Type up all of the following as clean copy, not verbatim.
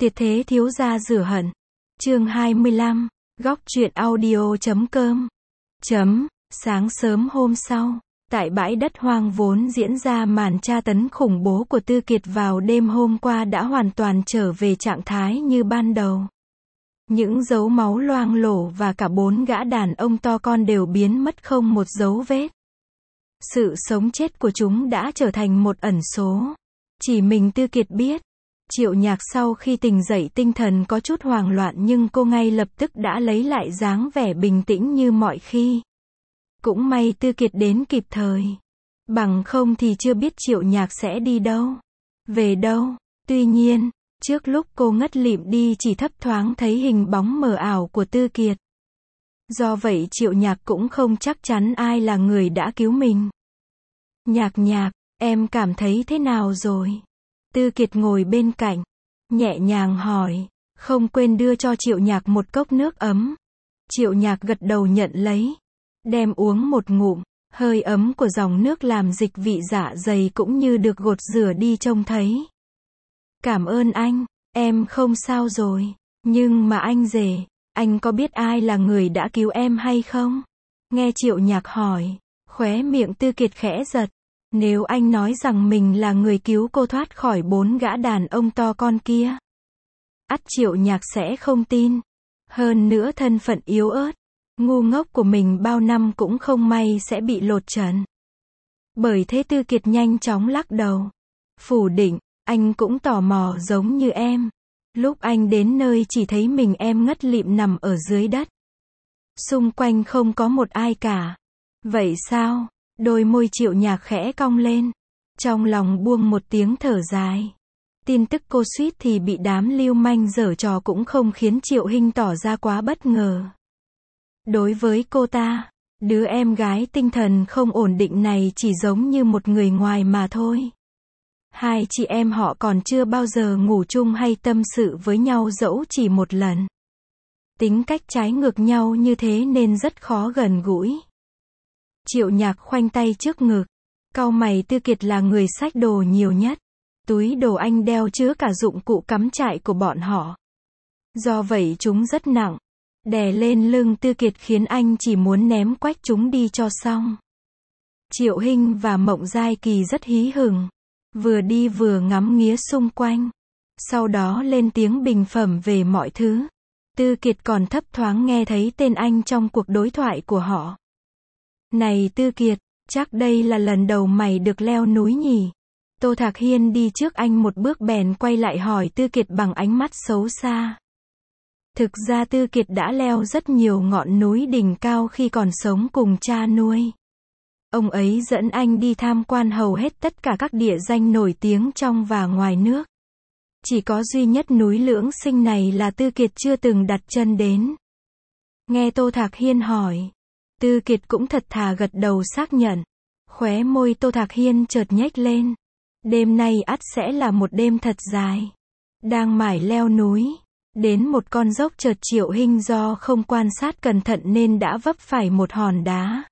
Tuyệt thế thiếu gia rửa hận. Chương 25, góc truyện audio.com. Sáng sớm hôm sau, tại bãi đất hoang vốn diễn ra màn tra tấn khủng bố của Tư Kiệt vào đêm hôm qua đã hoàn toàn trở về trạng thái như ban đầu. Những dấu máu loang lổ và cả 4 gã đàn ông to con đều biến mất không một dấu vết. Sự sống chết của chúng đã trở thành một ẩn số. Chỉ mình Tư Kiệt biết. Triệu Nhạc sau khi tỉnh dậy tinh thần có chút hoảng loạn nhưng cô ngay lập tức đã lấy lại dáng vẻ bình tĩnh như mọi khi. Cũng may Tư Kiệt đến kịp thời. Bằng không thì chưa biết Triệu Nhạc sẽ đi đâu. Về đâu. Tuy nhiên, trước lúc cô ngất lịm đi chỉ thấp thoáng thấy hình bóng mờ ảo của Tư Kiệt. Do vậy Triệu Nhạc cũng không chắc chắn ai là người đã cứu mình. Nhạc, em cảm thấy thế nào rồi? Tư Kiệt ngồi bên cạnh, nhẹ nhàng hỏi, không quên đưa cho Triệu Nhạc một cốc nước ấm. Triệu Nhạc gật đầu nhận lấy, đem uống một ngụm, hơi ấm của dòng nước làm dịch vị dạ dày cũng như được gột rửa đi trông thấy. Cảm ơn anh, em không sao rồi, nhưng mà anh rể, anh có biết ai là người đã cứu em hay không? Nghe Triệu Nhạc hỏi, khóe miệng Tư Kiệt khẽ giật. Nếu anh nói rằng mình là người cứu cô thoát khỏi 4 gã đàn ông to con kia, ắt Triệu Nhạc sẽ không tin. Hơn nữa thân phận yếu ớt, ngu ngốc của mình bao năm cũng không may sẽ bị lột trần. Bởi thế Tư Kiệt nhanh chóng lắc đầu. Phủ định, anh cũng tò mò giống như em. Lúc anh đến nơi chỉ thấy mình em ngất lịm nằm ở dưới đất. Xung quanh không có một ai cả. Vậy sao? Đôi môi Triệu Nhạc khẽ cong lên. Trong lòng buông một tiếng thở dài. Tin tức cô suýt thì bị đám lưu manh giở trò cũng không khiến Triệu Hinh tỏ ra quá bất ngờ. Đối với cô ta, đứa em gái tinh thần không ổn định này chỉ giống như một người ngoài mà thôi. Hai chị em họ còn chưa bao giờ ngủ chung hay tâm sự với nhau dẫu chỉ một lần. Tính cách trái ngược nhau như thế nên rất khó gần gũi. Triệu Nhạc khoanh tay trước ngực, cau mày. Tư Kiệt là người xách đồ nhiều nhất. Túi đồ anh đeo chứa cả dụng cụ cắm trại của bọn họ. Do vậy chúng rất nặng, đè lên lưng Tư Kiệt khiến anh chỉ muốn ném quách chúng đi cho xong. Triệu Hinh và Mộng Giai Kỳ rất hí hửng, vừa đi vừa ngắm nghía xung quanh, sau đó lên tiếng bình phẩm về mọi thứ. Tư Kiệt còn thấp thoáng nghe thấy tên anh trong cuộc đối thoại của họ. Này Tư Kiệt, chắc đây là lần đầu mày được leo núi nhỉ? Tô Thạc Hiên đi trước anh một bước bèn quay lại hỏi Tư Kiệt bằng ánh mắt xấu xa. Thực ra Tư Kiệt đã leo rất nhiều ngọn núi đỉnh cao khi còn sống cùng cha nuôi. Ông ấy dẫn anh đi tham quan hầu hết tất cả các địa danh nổi tiếng trong và ngoài nước. Chỉ có duy nhất núi Lưỡng Sinh này là Tư Kiệt chưa từng đặt chân đến. Nghe Tô Thạc Hiên hỏi, Tư Kiệt cũng thật thà gật đầu xác nhận. Khóe môi Tô Thạc Hiên chợt nhếch lên. Đêm nay ắt sẽ là một đêm thật dài. Đang mải leo núi, đến một con dốc chợt Triệu Hinh do không quan sát cẩn thận nên đã vấp phải một hòn đá.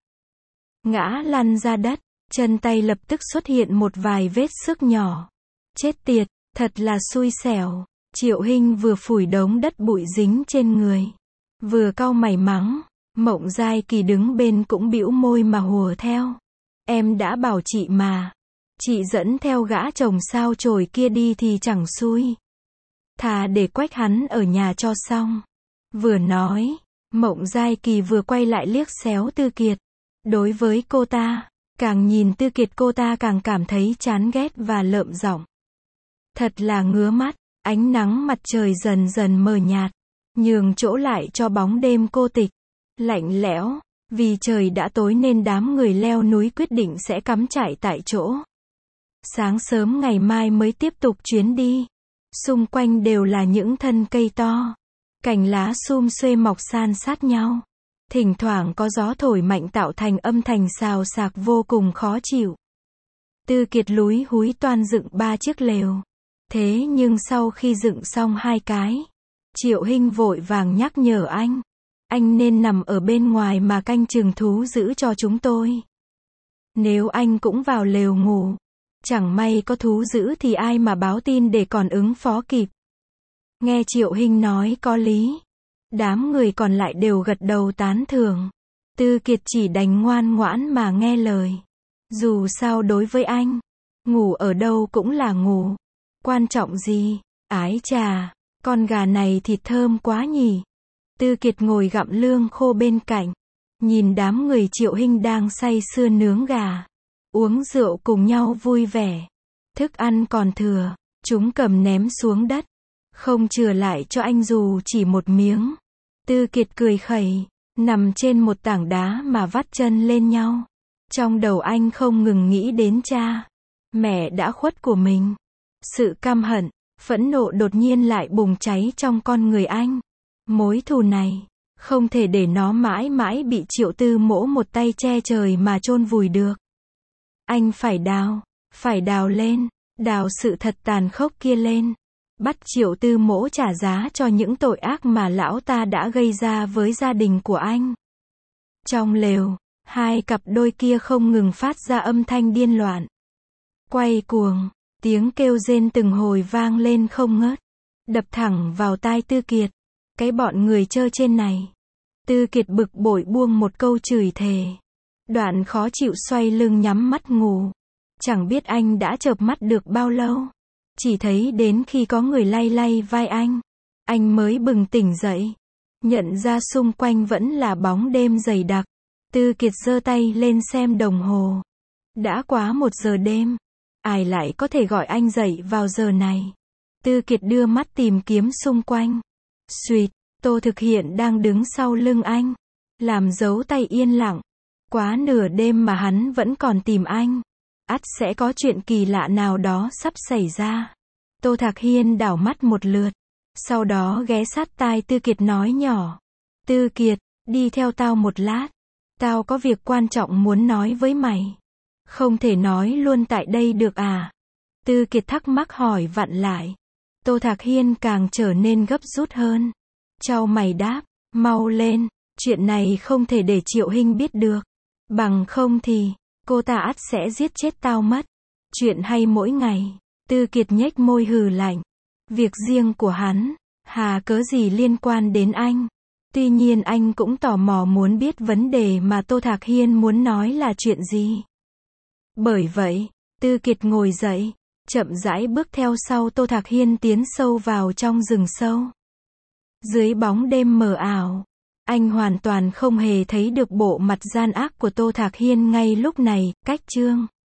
Ngã lăn ra đất, chân tay lập tức xuất hiện một vài vết xước nhỏ. Chết tiệt, thật là xui xẻo. Triệu Hinh vừa phủi đống đất bụi dính trên người, vừa cau mày mắng. Mộng Giai Kỳ đứng bên cũng bĩu môi mà hùa theo. Em đã bảo chị mà. Chị dẫn theo gã chồng sao chổi kia đi thì chẳng xui. Thà để quách hắn ở nhà cho xong. Vừa nói, Mộng Giai Kỳ vừa quay lại liếc xéo Tư Kiệt. Đối với cô ta, càng nhìn Tư Kiệt cô ta càng cảm thấy chán ghét và lợm giọng. Thật là ngứa mắt, ánh nắng mặt trời dần dần mờ nhạt, nhường chỗ lại cho bóng đêm cô tịch, lạnh lẽo. Vì trời đã tối nên đám người leo núi quyết định sẽ cắm trại tại chỗ. Sáng sớm ngày mai mới tiếp tục chuyến đi. Xung quanh đều là những thân cây to, cành lá sum xuê mọc san sát nhau. Thỉnh thoảng có gió thổi mạnh tạo thành âm thanh xào xạc vô cùng khó chịu. Tư Kiệt lúi húi toan dựng 3 chiếc lều. Thế nhưng sau khi dựng xong 2 cái, Triệu Hinh vội vàng nhắc nhở anh. Anh nên nằm ở bên ngoài mà canh chừng thú dữ cho chúng tôi. Nếu anh cũng vào lều ngủ, chẳng may có thú dữ thì ai mà báo tin để còn ứng phó kịp. Nghe Triệu Hinh nói có lý. Đám người còn lại đều gật đầu tán thưởng. Tư Kiệt chỉ đành ngoan ngoãn mà nghe lời. Dù sao đối với anh, ngủ ở đâu cũng là ngủ. Quan trọng gì? Ái chà, con gà này thịt thơm quá nhỉ. Tư Kiệt ngồi gặm lương khô bên cạnh. Nhìn đám người Triệu Hinh đang say sưa nướng gà. Uống rượu cùng nhau vui vẻ. Thức ăn còn thừa, chúng cầm ném xuống đất. Không chừa lại cho anh dù chỉ một miếng. Tư Kiệt cười khẩy, nằm trên một tảng đá mà vắt chân lên nhau. Trong đầu anh không ngừng nghĩ đến cha, mẹ đã khuất của mình. Sự căm hận, phẫn nộ đột nhiên lại bùng cháy trong con người anh. Mối thù này, không thể để nó mãi mãi bị Triệu Tư Mỗ một tay che trời mà chôn vùi được. Anh phải đào lên, đào sự thật tàn khốc kia lên. Bắt Triệu Tư Mỗ trả giá cho những tội ác mà lão ta đã gây ra với gia đình của anh. Trong lều, hai cặp đôi kia không ngừng phát ra âm thanh điên loạn. Quay cuồng, tiếng kêu rên từng hồi vang lên không ngớt. Đập thẳng vào tai Tư Kiệt. Cái bọn người chơi trên này. Tư Kiệt bực bội buông một câu chửi thề. Đoạn khó chịu xoay lưng nhắm mắt ngủ. Chẳng biết anh đã chợp mắt được bao lâu. Chỉ thấy đến khi có người lay lay vai anh mới bừng tỉnh dậy. Nhận ra xung quanh vẫn là bóng đêm dày đặc. Tư Kiệt giơ tay lên xem đồng hồ. Đã quá 1 giờ đêm. Ai lại có thể gọi anh dậy vào giờ này? Tư Kiệt đưa mắt tìm kiếm xung quanh. Xuỵt, Tô Thực Hiện đang đứng sau lưng anh. Làm dấu tay yên lặng. Quá nửa đêm mà hắn vẫn còn tìm anh. Ắt sẽ có chuyện kỳ lạ nào đó sắp xảy ra. Tô Thạc Hiên đảo mắt một lượt. Sau đó ghé sát tai Tư Kiệt nói nhỏ. Tư Kiệt, đi theo tao một lát. Tao có việc quan trọng muốn nói với mày. Không thể nói luôn tại đây được à? Tư Kiệt thắc mắc hỏi vặn lại. Tô Thạc Hiên càng trở nên gấp rút hơn. Chau mày đáp, mau lên, chuyện này không thể để Triệu Hinh biết được. Bằng không thì, cô ta ắt sẽ giết chết tao mất. Chuyện hay mỗi ngày. Tư Kiệt nhếch môi hừ lạnh. Việc riêng của hắn, hà cớ gì liên quan đến anh. Tuy nhiên anh cũng tò mò muốn biết vấn đề mà Tô Thạc Hiên muốn nói là chuyện gì. Bởi vậy, Tư Kiệt ngồi dậy, chậm rãi bước theo sau Tô Thạc Hiên tiến sâu vào trong rừng sâu. Dưới bóng đêm mờ ảo, anh hoàn toàn không hề thấy được bộ mặt gian ác của Tô Thạc Hiên ngay lúc này. Cách chương